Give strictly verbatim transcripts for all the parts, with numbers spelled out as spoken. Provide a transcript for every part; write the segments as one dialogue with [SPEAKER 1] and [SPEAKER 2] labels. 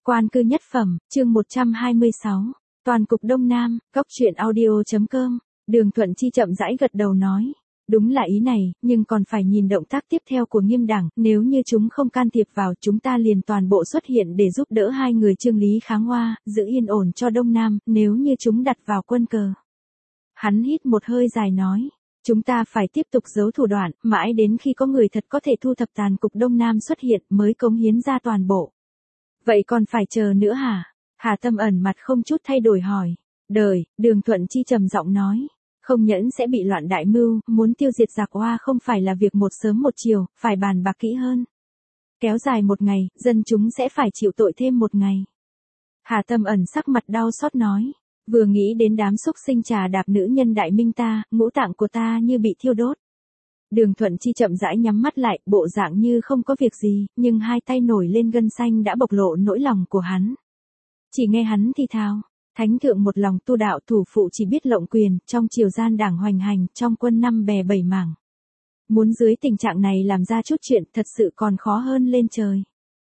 [SPEAKER 1] Quan cư nhất phẩm, chương một trăm hai mươi sáu. Toàn cục Đông Nam, góc truyện audio chấm com. Đường Thuận Chi chậm rãi gật đầu nói. Đúng là ý này, nhưng còn phải nhìn động tác tiếp theo của Nghiêm Đẳng, nếu như chúng không can thiệp vào, chúng ta liền toàn bộ xuất hiện để giúp đỡ hai người Trương Lý Kháng Hoa, giữ yên ổn cho Đông Nam, nếu như chúng đặt vào quân cờ. Hắn hít một hơi dài nói. Chúng ta phải tiếp tục giấu thủ đoạn, mãi đến khi có người thật có thể thu thập tàn cục Đông Nam xuất hiện mới cống hiến ra toàn bộ. Vậy còn phải chờ nữa hả? Hà Tâm Ẩn mặt không chút thay đổi hỏi. Đời, Đường Thuận Chi trầm giọng nói. Không nhẫn sẽ bị loạn đại mưu, muốn tiêu diệt giặc Hoa không phải là việc một sớm một chiều, phải bàn bạc kỹ hơn. Kéo dài một ngày, dân chúng sẽ phải chịu tội thêm một ngày. Hà Tâm Ẩn sắc mặt đau xót nói. Vừa nghĩ đến đám xúc sinh trà đạp nữ nhân đại minh ta, ngũ tạng của ta như bị thiêu đốt. Đường Thuận Chi chậm rãi nhắm mắt lại, bộ dạng như không có việc gì, nhưng hai tay nổi lên gân xanh đã bộc lộ nỗi lòng của hắn. Chỉ nghe hắn thì thào, thánh thượng một lòng tu đạo, thủ phụ chỉ biết lộng quyền, trong triều gian đảng hoành hành, trong quân năm bè bảy mảng. Muốn dưới tình trạng này làm ra chút chuyện thật sự còn khó hơn lên trời.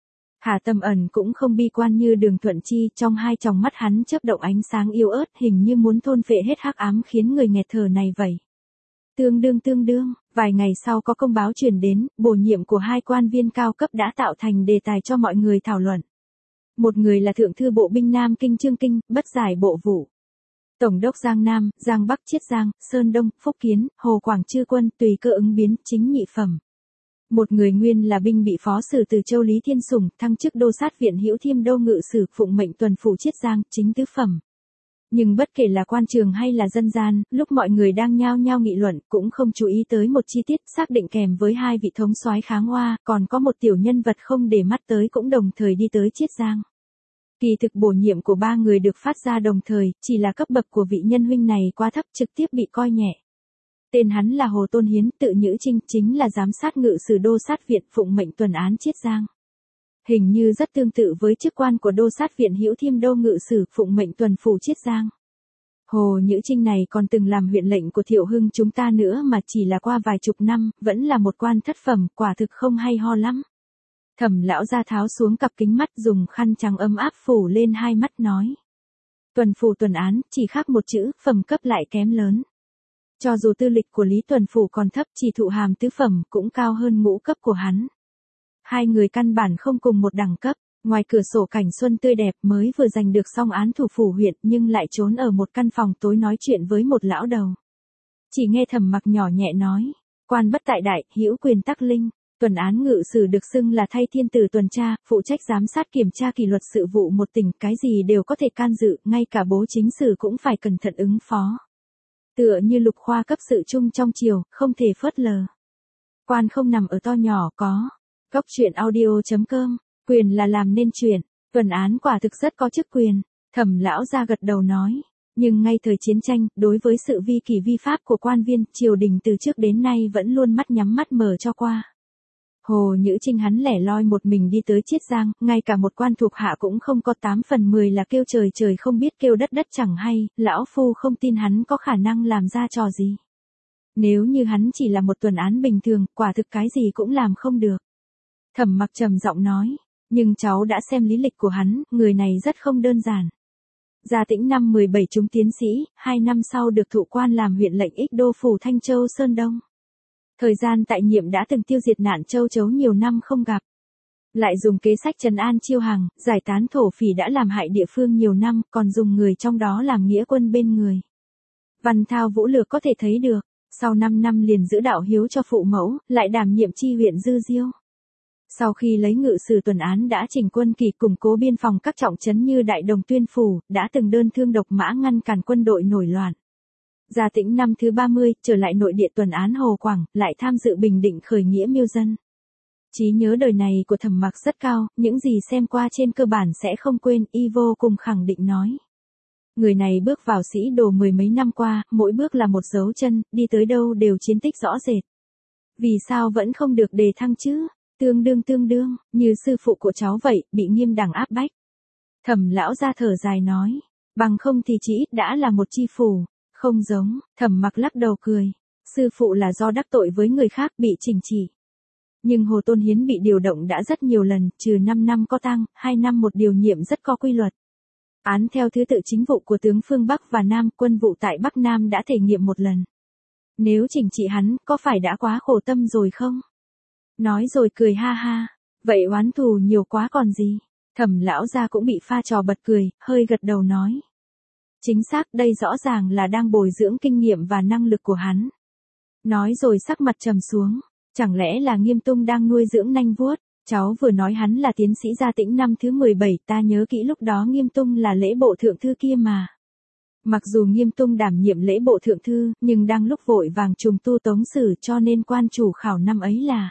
[SPEAKER 1] Hà Tâm Ẩn cũng không bi quan như Đường Thuận Chi, trong hai tròng mắt hắn chớp động ánh sáng yếu ớt, hình như muốn thôn phệ hết hắc ám khiến người nghẹt thở này vậy. Tương đương tương đương, vài ngày sau có công báo truyền đến, bổ nhiệm của hai quan viên cao cấp đã tạo thành đề tài cho mọi người thảo luận. Một người là Thượng thư Bộ binh Nam Kinh Trương Kinh, Bất Giải Bộ Vụ. Tổng đốc Giang Nam, Giang Bắc Chiết Giang, Sơn Đông, Phúc Kiến, Hồ Quảng Chư Quân, tùy cơ ứng biến, chính nhị phẩm. Một người nguyên là binh bị phó sử từ Châu Lý Thiên Sủng, thăng chức đô sát viện Hữu Thiêm Đô ngự sử, phụng mệnh tuần phủ Chiết Giang, chính tứ phẩm. Nhưng bất kể là quan trường hay là dân gian, lúc mọi người đang nhao nhao nghị luận, cũng không chú ý tới một chi tiết, xác định kèm với hai vị thống soái Kháng Hoa, còn có một tiểu nhân vật không để mắt tới cũng đồng thời đi tới Chiết Giang. Kỳ thực bổ nhiệm của ba người được phát ra đồng thời, chỉ là cấp bậc của vị nhân huynh này quá thấp, trực tiếp bị coi nhẹ. Tên hắn là Hồ Tôn Hiến, tự Nhữ Trinh, chính là giám sát ngự sử đô sát viện, phụng mệnh tuần án Chiết Giang. Hình như rất tương tự với chức quan của đô sát viện Hữu Thiêm Đô ngự sử, phụng mệnh tuần phủ Chiết Giang. Hồ Nhữ Trinh này còn từng làm huyện lệnh của Thiệu Hưng chúng ta nữa mà chỉ là qua vài chục năm, vẫn là một quan thất phẩm, quả thực không hay ho lắm. Thẩm lão ra tháo xuống cặp kính mắt, dùng khăn trắng ấm áp phủ lên hai mắt nói. Tuần phủ tuần án, chỉ khác một chữ, phẩm cấp lại kém lớn. Cho dù tư lịch của Lý Tuần Phủ còn thấp, chỉ thụ hàm tứ phẩm cũng cao hơn ngũ cấp của hắn. Hai người căn bản không cùng một đẳng cấp, ngoài cửa sổ cảnh xuân tươi đẹp mới vừa giành được xong án thủ phủ huyện nhưng lại trốn ở một căn phòng tối nói chuyện với một lão đầu. Chỉ nghe Thẩm Mặc nhỏ nhẹ nói, quan bất tại đại, hữu quyền tắc linh, tuần án ngự sử được xưng là thay thiên tử tuần tra, phụ trách giám sát kiểm tra kỷ luật sự vụ một tỉnh, cái gì đều có thể can dự, ngay cả bố chính sử cũng phải cẩn thận ứng phó. Tựa như lục khoa cấp sự chung trong triều, không thể phớt lờ. Quan không nằm ở to nhỏ có. Góc truyện audio chấm com, quyền là làm nên chuyện, tuần án quả thực rất có chức quyền. Thẩm lão ra gật đầu nói. Nhưng ngay thời chiến tranh, đối với sự vi kỷ vi pháp của quan viên, triều đình từ trước đến nay vẫn luôn mắt nhắm mắt mở cho qua. Hồ Nhữ Trinh hắn lẻ loi một mình đi tới Chiết Giang, ngay cả một quan thuộc hạ cũng không có, tám phần mười là kêu trời trời không biết kêu đất đất chẳng hay, lão phu không tin hắn có khả năng làm ra trò gì. Nếu như hắn chỉ là một tuần án bình thường, quả thực cái gì cũng làm không được. Thẩm Mặc trầm giọng nói, nhưng cháu đã xem lý lịch của hắn, người này rất không đơn giản. Gia Tĩnh năm mười bảy trúng tiến sĩ, hai năm sau được thụ quan làm huyện lệnh ích đô phủ Thanh Châu Sơn Đông. Thời gian tại nhiệm đã từng tiêu diệt nạn châu chấu nhiều năm không gặp. Lại dùng kế sách trấn an chiêu hàng, giải tán thổ phỉ đã làm hại địa phương nhiều năm, còn dùng người trong đó làm nghĩa quân bên người. Văn thao vũ lược có thể thấy được, sau năm năm liền giữ đạo hiếu cho phụ mẫu, lại đảm nhiệm chi huyện Dư Diêu. Sau khi lấy ngự sử tuần án đã chỉnh quân kỳ củng cố biên phòng các trọng trấn như Đại Đồng Tuyên Phủ, đã từng đơn thương độc mã ngăn cản quân đội nổi loạn. Gia Tĩnh năm thứ ba mươi, trở lại nội địa tuần án Hồ Quảng, lại tham dự bình định khởi nghĩa miêu dân. Trí nhớ đời này của Thẩm Mặc rất cao, những gì xem qua trên cơ bản sẽ không quên, y vô cùng khẳng định nói. Người này bước vào sĩ đồ mười mấy năm qua, mỗi bước là một dấu chân, đi tới đâu đều chiến tích rõ rệt. Vì sao vẫn không được đề thăng chứ? Tương đương tương đương, như sư phụ của cháu vậy, bị Nghiêm Đẳng áp bách. Thẩm lão ra thở dài nói, bằng không thì chỉ ít đã là một chi phủ. Không giống, Thẩm Mặc lắc đầu cười. Sư phụ là do đắc tội với người khác bị chỉnh trị. Nhưng Hồ Tôn Hiến bị điều động đã rất nhiều lần, trừ năm năm có tăng, hai năm một điều nhiệm rất có quy luật. Án theo thứ tự chính vụ của tướng phương Bắc và Nam, quân vụ tại Bắc Nam đã thể nghiệm một lần. Nếu chỉnh trị hắn, có phải đã quá khổ tâm rồi không? Nói rồi cười ha ha, vậy oán thù nhiều quá còn gì? Thẩm lão gia cũng bị pha trò bật cười, hơi gật đầu nói. Chính xác, đây rõ ràng là đang bồi dưỡng kinh nghiệm và năng lực của hắn. Nói rồi sắc mặt trầm xuống, chẳng lẽ là Nghiêm Tung đang nuôi dưỡng nanh vuốt? Cháu vừa nói hắn là tiến sĩ gia tĩnh năm thứ mười bảy, ta nhớ kỹ lúc đó Nghiêm Tung là lễ bộ thượng thư kia mà. Mặc dù Nghiêm Tung đảm nhiệm lễ bộ thượng thư, nhưng đang lúc vội vàng trùng tu tống sử cho nên quan chủ khảo năm ấy là.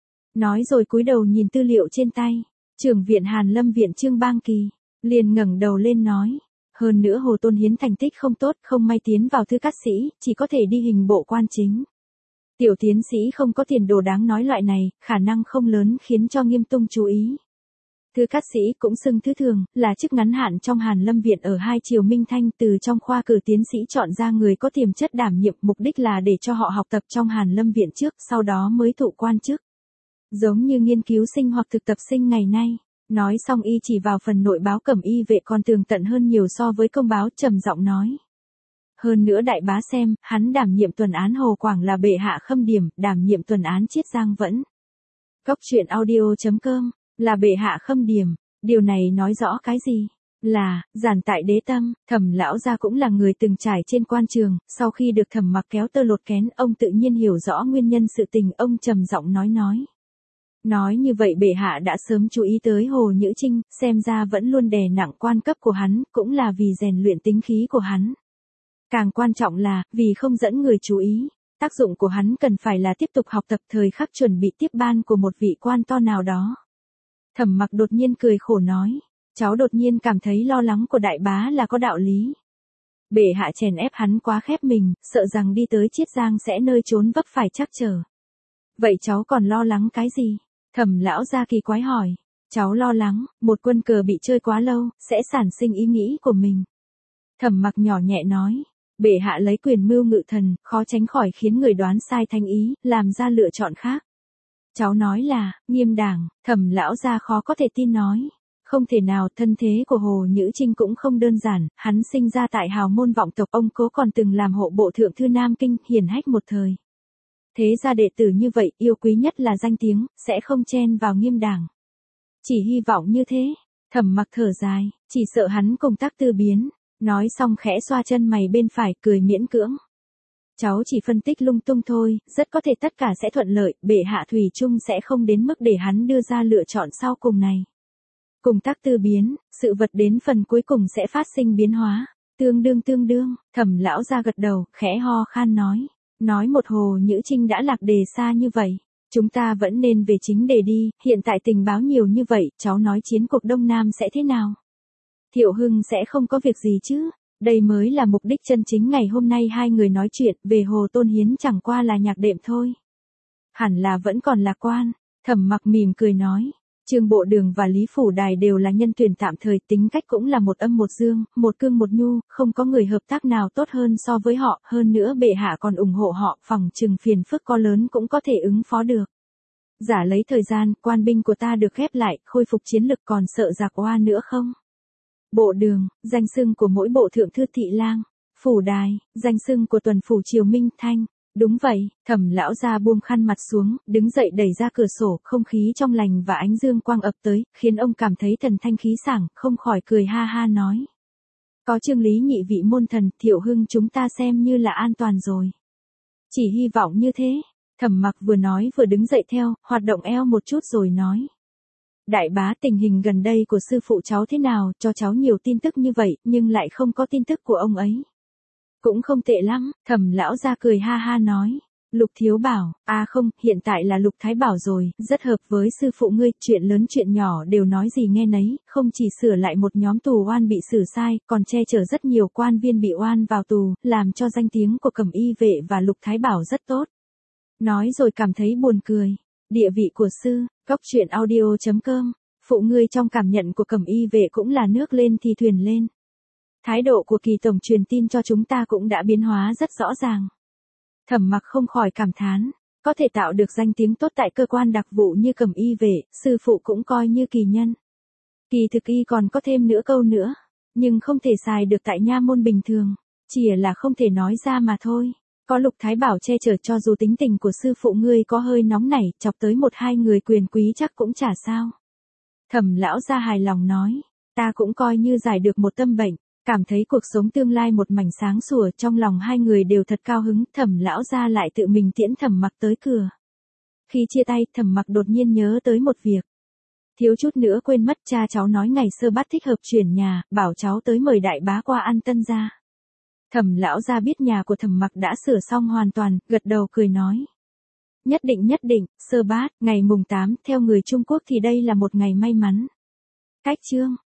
[SPEAKER 1] Nói rồi cúi đầu nhìn tư liệu trên tay, trưởng viện Hàn Lâm viện Trương Bang Kỳ, liền ngẩng đầu lên nói. Hơn nữa Hồ Tôn Hiến thành tích không tốt, không may tiến vào thư cát sĩ, chỉ có thể đi hình bộ quan chính. Tiểu tiến sĩ không có tiền đồ đáng nói loại này, khả năng không lớn khiến cho Nghiêm Tung chú ý. Thư cát sĩ cũng xưng thứ thường, là chức ngắn hạn trong Hàn Lâm viện ở hai triều Minh Thanh, từ trong khoa cử tiến sĩ chọn ra người có tiềm chất đảm nhiệm, mục đích là để cho họ học tập trong Hàn Lâm viện trước, sau đó mới thụ quan chức. Giống như nghiên cứu sinh hoặc thực tập sinh ngày nay. Nói xong y chỉ vào phần nội báo Cẩm Y vệ còn tường tận hơn nhiều so với công báo, trầm giọng nói. Hơn nữa đại bá xem, hắn đảm nhiệm tuần án Hồ Quảng là bệ hạ Khâm Điểm, đảm nhiệm tuần án Chiết Giang vẫn. Cốc truyện audio chấm com, là bệ hạ Khâm Điểm, điều này nói rõ cái gì? Là, giản tại đế tâm, Thẩm lão gia cũng là người từng trải trên quan trường, sau khi được Thẩm Mặc kéo tơ lột kén, ông tự nhiên hiểu rõ nguyên nhân sự tình, ông trầm giọng nói nói. Nói như vậy bệ hạ đã sớm chú ý tới Hồ Nhữ Trinh, xem ra vẫn luôn đè nặng quan cấp của hắn, cũng là vì rèn luyện tính khí của hắn. Càng quan trọng là, vì không dẫn người chú ý, tác dụng của hắn cần phải là tiếp tục học tập thời khắc chuẩn bị tiếp ban của một vị quan to nào đó. Thẩm Mặc đột nhiên cười khổ nói, cháu đột nhiên cảm thấy lo lắng của đại bá là có đạo lý. Bệ hạ chèn ép hắn quá khép mình, sợ rằng đi tới Chiết Giang sẽ nơi trốn vấp phải trắc trở. Vậy cháu còn lo lắng cái gì? Thẩm lão gia kỳ quái hỏi, cháu lo lắng, một quân cờ bị chơi quá lâu, sẽ sản sinh ý nghĩ của mình. Thẩm Mặc nhỏ nhẹ nói, bệ hạ lấy quyền mưu ngự thần, khó tránh khỏi khiến người đoán sai thánh ý, làm ra lựa chọn khác. Cháu nói là, Nghiêm đảng, Thẩm lão gia khó có thể tin nói. Không thể nào, thân thế của Hồ Nhữ Trinh cũng không đơn giản, hắn sinh ra tại hào môn vọng tộc, ông cố còn từng làm hộ bộ thượng thư Nam Kinh, hiển hách một thời. Thế ra đệ tử như vậy, yêu quý nhất là danh tiếng, sẽ không chen vào Nghiêm đảng. Chỉ hy vọng như thế. Thẩm Mặc thở dài, chỉ sợ hắn cùng Tác Tư biến. Nói xong khẽ xoa chân mày bên phải, cười miễn cưỡng. Cháu chỉ phân tích lung tung thôi, rất có thể tất cả sẽ thuận lợi, bệ hạ thủy chung sẽ không đến mức để hắn đưa ra lựa chọn sau cùng này. Cùng Tác Tư biến, sự vật đến phần cuối cùng sẽ phát sinh biến hóa. Tương đương tương đương, Thẩm lão ra gật đầu, khẽ ho khan nói. Nói một Hồ Nhữ Trinh đã lạc đề xa như vậy. Chúng ta vẫn nên về chính đề đi, hiện tại tình báo nhiều như vậy, cháu nói chiến cuộc Đông Nam sẽ thế nào? Thiệu Hưng sẽ không có việc gì chứ? Đây mới là mục đích chân chính ngày hôm nay hai người nói chuyện, về Hồ Tôn Hiến chẳng qua là nhạc đệm thôi. Hẳn là vẫn còn lạc quan. Thẩm Mặc mỉm cười nói. Trương Bộ Đường và Lý Phủ Đài đều là nhân tuyển tạm thời, tính cách cũng là một âm một dương, một cương một nhu, không có người hợp tác nào tốt hơn so với họ, hơn nữa bệ hạ còn ủng hộ họ, phòng trừng phiền phức có lớn cũng có thể ứng phó được. Giả lấy thời gian, quan binh của ta được khép lại, khôi phục chiến lực, còn sợ giặc oa nữa không? Bộ Đường, danh xưng của mỗi bộ thượng thư thị lang. Phủ Đài, danh xưng của tuần phủ triều Minh Thanh. Đúng vậy, Thẩm lão gia buông khăn mặt xuống, đứng dậy đẩy ra cửa sổ, không khí trong lành và ánh dương quang ập tới, khiến ông cảm thấy thần thanh khí sảng, không khỏi cười ha ha nói. Có Trương Lý nhị vị môn thần, Thiệu Hưng chúng ta xem như là an toàn rồi. Chỉ hy vọng như thế. Thẩm Mặc vừa nói vừa đứng dậy theo, hoạt động eo một chút rồi nói. Đại bá, tình hình gần đây của sư phụ cháu thế nào, cho cháu nhiều tin tức như vậy, nhưng lại không có tin tức của ông ấy. Cũng không tệ lắm, Thẩm lão ra cười ha ha nói. Lục Thiếu Bảo, à không, hiện tại là Lục Thái Bảo rồi, rất hợp với sư phụ ngươi, chuyện lớn chuyện nhỏ đều nói gì nghe nấy, không chỉ sửa lại một nhóm tù oan bị xử sai, còn che chở rất nhiều quan viên bị oan vào tù, làm cho danh tiếng của Cẩm Y vệ và Lục Thái Bảo rất tốt. Nói rồi cảm thấy buồn cười. Địa vị của sư, cốc truyện audio chấm com, phụ ngươi trong cảm nhận của Cẩm Y vệ cũng là nước lên thì thuyền lên. Thái độ của Kỳ tổng truyền tin cho chúng ta cũng đã biến hóa rất rõ ràng. Thẩm Mặc không khỏi cảm thán, Có thể tạo được danh tiếng tốt tại cơ quan đặc vụ như Cẩm Y vệ, sư phụ cũng coi như kỳ nhân. Kỳ thực y còn có thêm nửa câu nữa, nhưng không thể xài được tại nha môn bình thường, chỉ là không thể nói ra mà thôi. Có Lục Thái Bảo che chở, cho dù tính tình của sư phụ ngươi có hơi nóng nảy, chọc tới một hai người quyền quý chắc cũng chả sao. Thẩm lão gia hài lòng nói, ta cũng coi như giải được một tâm bệnh, cảm thấy cuộc sống tương lai một mảnh sáng sủa, trong lòng hai người đều thật cao hứng. Thẩm lão gia lại tự mình tiễn Thẩm Mặc tới cửa. Khi chia tay, Thẩm Mặc đột nhiên nhớ tới một việc. Thiếu chút nữa quên mất, cha cháu nói ngày sơ bát thích hợp chuyển nhà, bảo cháu tới mời đại bá qua ăn tân gia. Thẩm lão gia biết nhà của Thẩm Mặc đã sửa xong hoàn toàn, gật đầu cười nói. Nhất định nhất định, sơ bát, ngày mùng tám, theo người Trung Quốc thì đây là một ngày may mắn. Cách chương.